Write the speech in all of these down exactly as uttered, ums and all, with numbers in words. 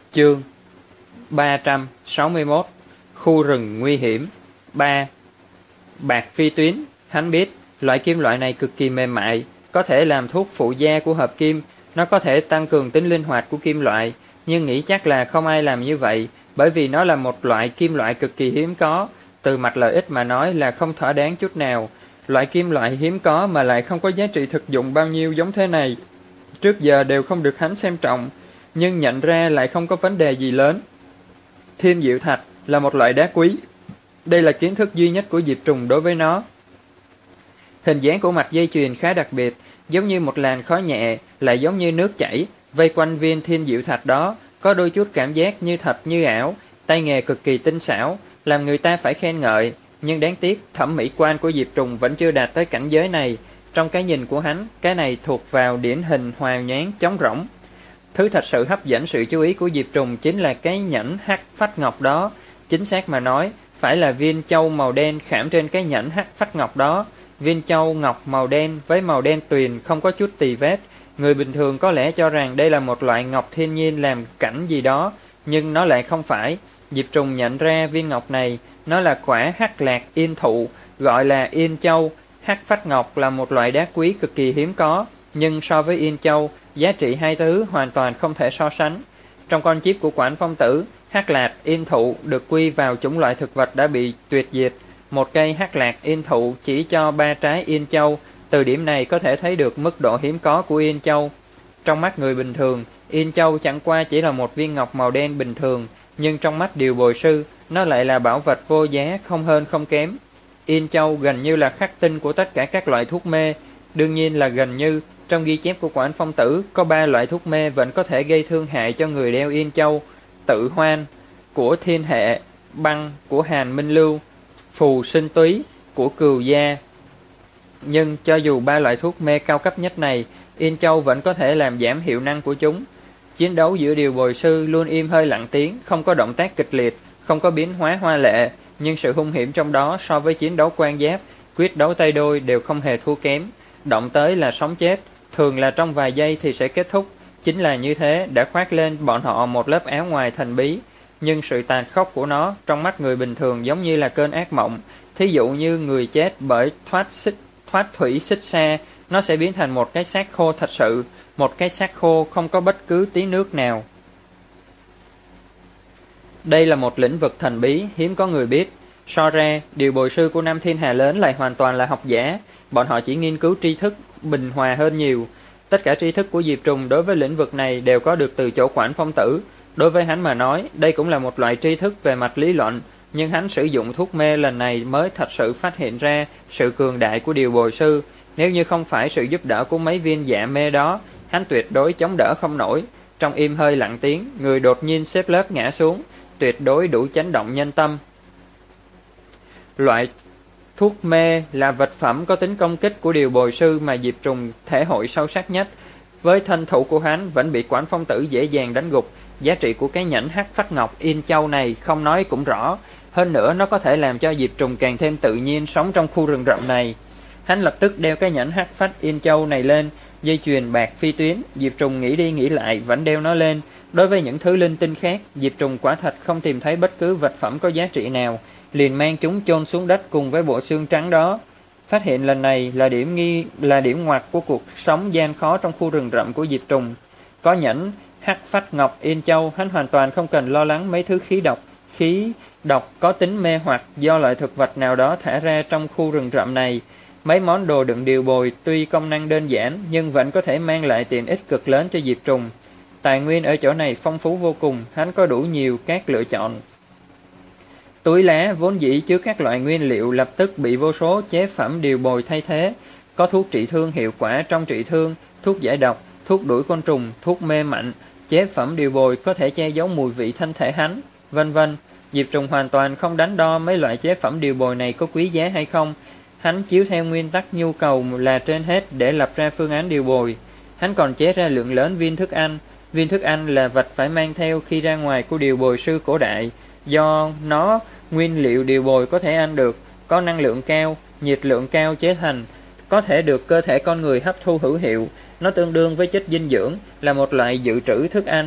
Chương ba trăm sáu mươi mốt. Khu rừng nguy hiểm. Ba. Bạc phi tuyến. Hắn biết loại kim loại này cực kỳ mềm mại, có thể làm thuốc phụ gia của hợp kim. Nó có thể tăng cường tính linh hoạt của kim loại, nhưng nghĩ chắc là không ai làm như vậy, bởi vì nó là một loại kim loại cực kỳ hiếm có. Từ mặt lợi ích mà nói là không thỏa đáng chút nào. Loại kim loại hiếm có mà lại không có giá trị thực dụng bao nhiêu giống thế này, trước giờ đều không được hắn xem trọng, nhưng nhận ra lại không có vấn đề gì lớn. Thiên diệu thạch là một loại đá quý. Đây là kiến thức duy nhất của Diệp Trùng đối với nó. Hình dáng của mặt dây chuyền khá đặc biệt, giống như một làn khói nhẹ, lại giống như nước chảy. Vây quanh viên thiên diệu thạch đó có đôi chút cảm giác như thật như ảo, tay nghề cực kỳ tinh xảo, làm người ta phải khen ngợi. Nhưng đáng tiếc, thẩm mỹ quan của Diệp Trùng vẫn chưa đạt tới cảnh giới này. Trong cái nhìn của hắn, cái này thuộc vào điển hình hòa nhoáng trống rỗng. Thứ thật sự hấp dẫn sự chú ý của Diệp Trùng chính là cái nhẫn hắc phách ngọc đó. Chính xác mà nói, phải là viên châu màu đen khảm trên cái nhẫn hắc phách ngọc đó. Viên châu ngọc màu đen với màu đen tuyền không có chút tì vết. Người bình thường có lẽ cho rằng đây là một loại ngọc thiên nhiên làm cảnh gì đó, nhưng nó lại không phải. Diệp Trùng nhận ra viên ngọc này, nó là quả hắc lạc yên thụ, gọi là yên châu. Hắc phách ngọc là một loại đá quý cực kỳ hiếm có, nhưng so với yên châu, giá trị hai thứ hoàn toàn không thể so sánh. Trong con chip của Quản Phong Tử, hắc lạc yên thụ được quy vào chủng loại thực vật đã bị tuyệt diệt. Một cây hắc lạc yên thụ chỉ cho ba trái yên châu. Từ điểm này có thể thấy được mức độ hiếm có của yên châu. Trong mắt người bình thường, yên châu chẳng qua chỉ là một viên ngọc màu đen bình thường, nhưng trong mắt điều bồi sư, nó lại là bảo vật vô giá, không hơn không kém. Yên châu gần như là khắc tinh của tất cả các loại thuốc mê. Đương nhiên là gần như, trong ghi chép của Quản Phong Tử có ba loại thuốc mê vẫn có thể gây thương hại cho người đeo yên châu: tự hoan của thiên hệ, băng của Hàn Minh Lưu, phù sinh túy của Cừu Gia. Nhưng cho dù ba loại thuốc mê cao cấp nhất này, yên châu vẫn có thể làm giảm hiệu năng của chúng. Chiến đấu giữa điều bồi sư luôn im hơi lặng tiếng, không có động tác kịch liệt, không có biến hóa hoa lệ, nhưng sự hung hiểm trong đó so với chiến đấu quan giáp, quyết đấu tay đôi đều không hề thua kém. Động tới là sống chết, thường là trong vài giây thì sẽ kết thúc. Chính là như thế đã khoác lên bọn họ một lớp áo ngoài thần bí, nhưng sự tàn khốc của nó trong mắt người bình thường giống như là cơn ác mộng. Thí dụ như người chết bởi thoát xích thoát thủy xích xa, nó sẽ biến thành một cái xác khô thật sự, một cái xác khô không có bất cứ tí nước nào. Đây là một lĩnh vực thần bí, hiếm có người biết. So ra, điều bồi sư của Nam Thiên Hà Lớn lại hoàn toàn là học giả. Bọn họ chỉ nghiên cứu tri thức bình hòa hơn nhiều. Tất cả tri thức của Diệp Trùng đối với lĩnh vực này đều có được từ chỗ Quản Phong Tử. Đối với hắn mà nói, đây cũng là một loại tri thức về mặt lý luận, nhưng hắn sử dụng thuốc mê lần này mới thật sự phát hiện ra sự cường đại của điều bồi sư. Nếu như không phải sự giúp đỡ của mấy viên dạ mê đó, hắn tuyệt đối chống đỡ không nổi. Trong im hơi lặng tiếng, người đột nhiên xếp lớp ngã xuống, tuyệt đối đủ chấn động nhân tâm. Loại thuốc mê là vật phẩm có tính công kích của điều bồi sư mà Diệp Trùng thể hội sâu sắc nhất. Với thân thủ của hắn vẫn bị Quản Phong Tử dễ dàng đánh gục. Giá trị của cái nhẫn hắc phách ngọc yên châu này không nói cũng rõ. Hơn nữa nó có thể làm cho Diệp Trùng càng thêm tự nhiên sống trong khu rừng rậm này. Hắn lập tức đeo cái nhẫn hắc phách yên châu này lên. Dây chuyền bạc phi tuyến, Diệp Trùng nghĩ đi nghĩ lại vẫn đeo nó lên. Đối với những thứ linh tinh khác, Diệp Trùng quả thật không tìm thấy bất cứ vật phẩm có giá trị nào, liền mang chúng chôn xuống đất cùng với bộ xương trắng đó. Phát hiện lần này là điểm nghi là điểm ngoặt của cuộc sống gian khó trong khu rừng rậm của Diệp Trùng. Có nhẫn hắc phách ngọc yên châu, hắn hoàn toàn không cần lo lắng mấy thứ khí độc, khí độc có tính mê hoặc do loại thực vật nào đó thả ra trong khu rừng rậm này. Mấy món đồ đựng điều bồi tuy công năng đơn giản nhưng vẫn có thể mang lại tiện ích cực lớn cho Diệp Trùng. Tài nguyên ở chỗ này phong phú vô cùng, hắn có đủ nhiều các lựa chọn. Túi lá vốn dĩ chứa các loại nguyên liệu lập tức bị vô số chế phẩm điều bồi thay thế. Có thuốc trị thương hiệu quả trong trị thương, thuốc giải độc, thuốc đuổi côn trùng, thuốc mê mạnh, chế phẩm điều bồi có thể che giấu mùi vị thân thể hắn, vân vân. Diệp Trùng hoàn toàn không đánh đo mấy loại chế phẩm điều bồi này có quý giá hay không. Hắn chiếu theo nguyên tắc nhu cầu là trên hết để lập ra phương án điều bồi. Hắn còn chế ra lượng lớn viên thức ăn. Viên thức ăn là vật phải mang theo khi ra ngoài của điều bồi sư cổ đại. Do nó nguyên liệu điều bồi có thể ăn được, có năng lượng cao, nhiệt lượng cao chế thành, có thể được cơ thể con người hấp thu hữu hiệu. Nó tương đương với chất dinh dưỡng, là một loại dự trữ thức ăn.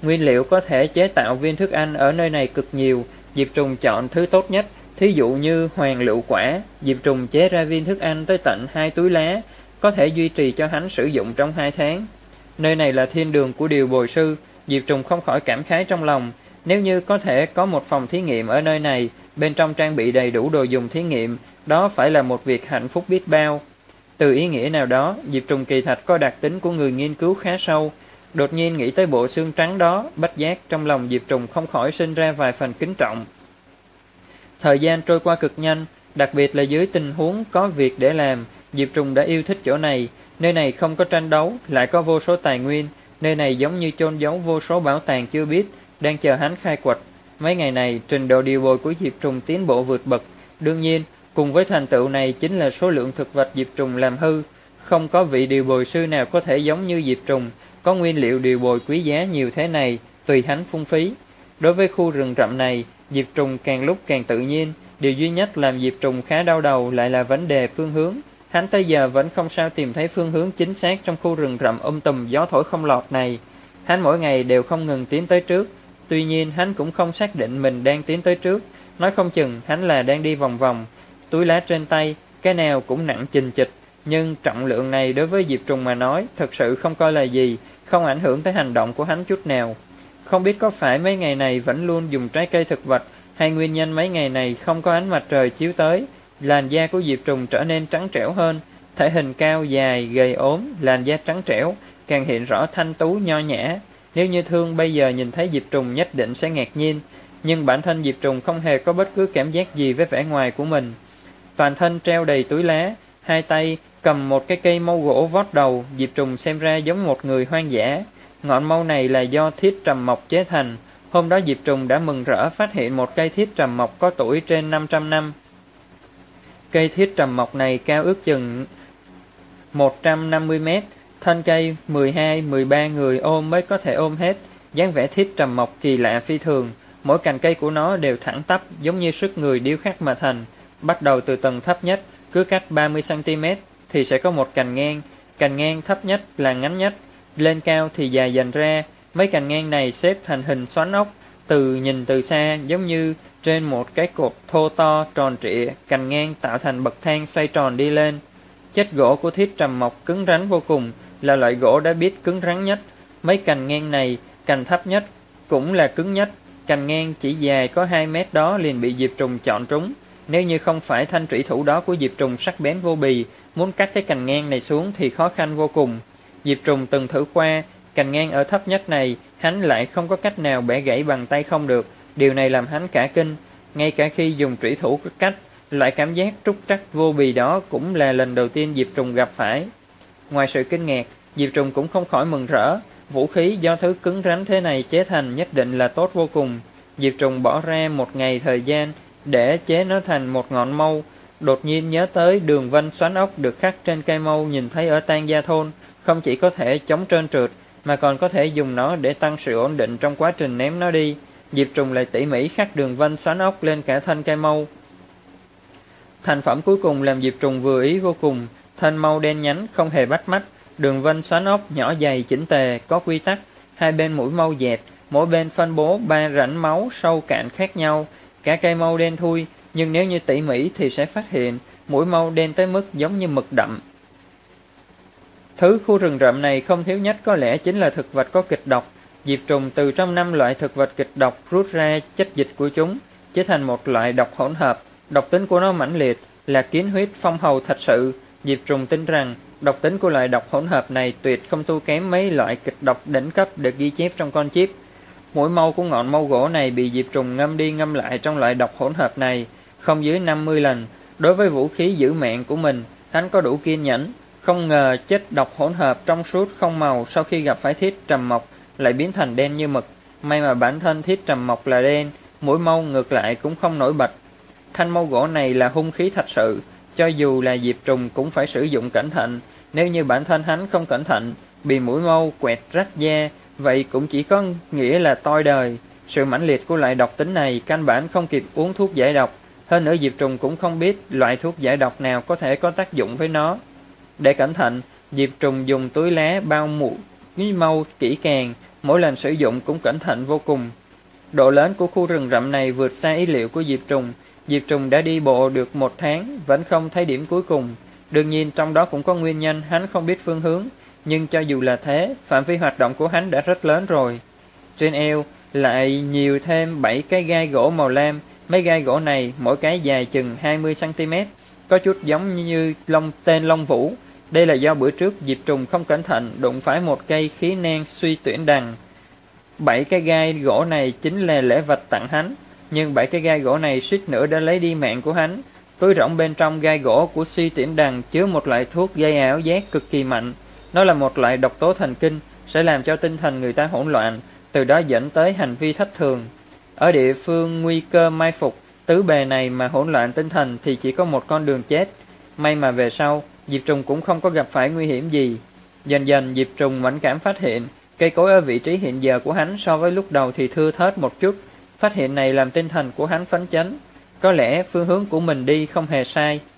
Nguyên liệu có thể chế tạo viên thức ăn ở nơi này cực nhiều, Diệp Trùng chọn thứ tốt nhất, thí dụ như hoàng lựu quả. Diệp Trùng chế ra viên thức ăn tới tận hai túi lá, có thể duy trì cho hắn sử dụng trong hai tháng. Nơi này là thiên đường của điều bồi sư, Diệp Trùng không khỏi cảm khái trong lòng. Nếu như có thể có một phòng thí nghiệm ở nơi này, bên trong trang bị đầy đủ đồ dùng thí nghiệm, đó phải là một việc hạnh phúc biết bao. Từ ý nghĩa nào đó, Diệp Trùng kỳ thạch có đặc tính của người nghiên cứu khá sâu. Đột nhiên nghĩ tới bộ xương trắng đó, bất giác trong lòng Diệp Trùng không khỏi sinh ra vài phần kính trọng. Thời gian trôi qua cực nhanh, đặc biệt là dưới tình huống có việc để làm, Diệp Trùng đã yêu thích chỗ này. Nơi này không có tranh đấu, lại có vô số tài nguyên. Nơi này giống như chôn giấu vô số bảo tàng chưa biết, đang chờ hắn khai quật. Mấy ngày này, trình độ điều bồi của Diệp Trùng tiến bộ vượt bậc. Đương nhiên, cùng với thành tựu này chính là số lượng thực vật Diệp Trùng làm hư. Không có vị điều bồi sư nào có thể giống như Diệp Trùng, có nguyên liệu điều bồi quý giá nhiều thế này, tùy hắn phung phí. Đối với khu rừng rậm này, Diệp Trùng càng lúc càng tự nhiên. Điều duy nhất làm Diệp Trùng khá đau đầu lại là vấn đề phương hướng. Hắn tới giờ vẫn không sao tìm thấy phương hướng chính xác trong khu rừng rậm um tùm gió thổi không lọt này. Hắn mỗi ngày đều không ngừng tiến tới trước. Tuy nhiên hắn cũng không xác định mình đang tiến tới trước. Nói không chừng hắn là đang đi vòng vòng. Túi lá trên tay, cái nào cũng nặng chình chịch. Nhưng trọng lượng này đối với Diệp Trùng mà nói thật sự không coi là gì, không ảnh hưởng tới hành động của hắn chút nào. Không biết có phải mấy ngày này vẫn luôn dùng trái cây thực vật, hay nguyên nhân mấy ngày này không có ánh mặt trời chiếu tới, làn da của Diệp Trùng trở nên trắng trẻo hơn. Thể hình cao, dài, gầy ốm, làn da trắng trẻo, càng hiện rõ thanh tú nho nhã. Nếu như Thương bây giờ nhìn thấy Diệp Trùng nhất định sẽ ngạc nhiên, nhưng bản thân Diệp Trùng không hề có bất cứ cảm giác gì với vẻ ngoài của mình. Toàn thân treo đầy túi lá, hai tay cầm một cái cây mâu gỗ vót đầu, Diệp Trùng xem ra giống một người hoang dã. Ngọn mâu này là do thiết trầm mộc chế thành. Hôm đó Diệp Trùng đã mừng rỡ phát hiện một cây thiết trầm mộc có tuổi trên năm trăm năm. Cây thiết trầm mộc này cao ước chừng một trăm năm mươi mét, thân cây mười hai mười ba người ôm mới có thể ôm hết. Dáng vẻ thiết trầm mộc kỳ lạ phi thường, mỗi cành cây của nó đều thẳng tắp giống như sức người điêu khắc mà thành. Bắt đầu từ tầng thấp nhất, cứ cách ba mươi xăng ti mét thì sẽ có một cành ngang, cành ngang thấp nhất là ngắn nhất, lên cao thì dài dần ra. Mấy cành ngang này xếp thành hình xoắn ốc, từ nhìn từ xa giống như trên một cái cột thô to tròn trịa, cành ngang tạo thành bậc thang xoay tròn đi lên. Chất gỗ của thiết trầm mộc cứng rắn vô cùng, là loại gỗ đã biết cứng rắn nhất. Mấy cành ngang này, cành thấp nhất cũng là cứng nhất, cành ngang chỉ dài có hai mét đó liền bị Diệp Trùng chọn trúng. Nếu như không phải thanh trủy thủ đó của Diệp Trùng sắc bén vô bì, muốn cắt cái cành ngang này xuống thì khó khăn vô cùng. Diệp Trùng từng thử qua, cành ngang ở thấp nhất này, hắn lại không có cách nào bẻ gãy bằng tay không được. Điều này làm hắn cả kinh, ngay cả khi dùng trủy thủ cắt, loại cảm giác trúc trắc vô bì đó cũng là lần đầu tiên Diệp Trùng gặp phải. Ngoài sự kinh ngạc, Diệp Trùng cũng không khỏi mừng rỡ. Vũ khí do thứ cứng rắn thế này chế thành nhất định là tốt vô cùng. Diệp Trùng bỏ ra một ngày thời gian để chế nó thành một ngọn mâu. Đột nhiên nhớ tới đường vân xoắn ốc được khắc trên cây mâu nhìn thấy ở Tang Gia Thôn, không chỉ có thể chống trơn trượt mà còn có thể dùng nó để tăng sự ổn định trong quá trình ném nó đi. Diệp Trùng lại tỉ mỉ khắc đường vân xoắn ốc lên cả thân cây mâu. Thành phẩm cuối cùng làm Diệp Trùng vừa ý vô cùng. Thân mâu đen nhánh không hề bắt mắt, đường vân xoắn ốc nhỏ dày chỉnh tề có quy tắc, hai bên mũi mâu dẹt, mỗi bên phân bố ba rãnh máu sâu cạn khác nhau. Cả cây mâu đen thui, nhưng nếu như tỉ mỉ thì sẽ phát hiện mũi mâu đen tới mức giống như mực đậm. Thứ khu rừng rậm này không thiếu nhất có lẽ chính là thực vật có kịch độc. Diệp Trùng từ trong năm loại thực vật kịch độc rút ra chất dịch của chúng, chế thành một loại độc hỗn hợp. Độc tính của nó mãnh liệt, là kiến huyết phong hầu thật sự. Diệp Trùng tin rằng độc tính của loại độc hỗn hợp này tuyệt không thua kém mấy loại kịch độc đỉnh cấp được ghi chép trong con chip. Mũi mâu của ngọn mâu gỗ này bị Diệp Trùng ngâm đi ngâm lại trong loại độc hỗn hợp này không dưới năm mươi lần. Đối với vũ khí giữ mạng của mình, hắn có đủ kiên nhẫn. Không ngờ chất độc hỗn hợp trong suốt không màu sau khi gặp phải thiết trầm mộc lại biến thành đen như mực. May mà bản thân thiết trầm mộc là đen, mũi mâu ngược lại cũng không nổi bật. Thanh mâu gỗ này là hung khí thật sự, cho dù là Diệp Trùng cũng phải sử dụng cẩn thận. Nếu như bản thân hắn không cẩn thận, bị mũi mâu quẹt rách da, vậy cũng chỉ có nghĩa là toi đời. Sự mãnh liệt của loại độc tính này căn bản không kịp uống thuốc giải độc. Hơn nữa Diệp Trùng cũng không biết loại thuốc giải độc nào có thể có tác dụng với nó. Để cẩn thận, Diệp Trùng dùng túi lá bao mũi mâu kỹ càng, mỗi lần sử dụng cũng cẩn thận vô cùng. Độ lớn của khu rừng rậm này vượt xa ý liệu của Diệp Trùng. Diệp Trùng đã đi bộ được một tháng, vẫn không thấy điểm cuối cùng. Đương nhiên trong đó cũng có nguyên nhân hắn không biết phương hướng, nhưng cho dù là thế, phạm vi hoạt động của hắn đã rất lớn rồi. Trên eo lại nhiều thêm bảy cái gai gỗ màu lam, mấy gai gỗ này mỗi cái dài chừng hai mươi xăng ti mét, có chút giống như lông tên lông vũ. Đây là do bữa trước Diệp Trùng không cẩn thận đụng phải một cây khí nang suy tuyển đằng. Bảy cái gai gỗ này chính là lễ vật tặng hắn, nhưng bảy cái gai gỗ này suýt nữa đã lấy đi mạng của hắn. Túi rỗng bên trong gai gỗ của suy tuyển đằng chứa một loại thuốc gây ảo giác cực kỳ mạnh. Nó là một loại độc tố thần kinh, sẽ làm cho tinh thần người ta hỗn loạn, từ đó dẫn tới hành vi thất thường. Ở địa phương nguy cơ mai phục, tứ bề này mà hỗn loạn tinh thần thì chỉ có một con đường chết. May mà về sau, Diệp Trùng cũng không có gặp phải nguy hiểm gì. Dần dần Diệp Trùng mẫn cảm phát hiện, cây cối ở vị trí hiện giờ của hắn so với lúc đầu thì thưa thớt một chút. Phát hiện này làm tinh thần của hắn phấn chấn. Có lẽ phương hướng của mình đi không hề sai.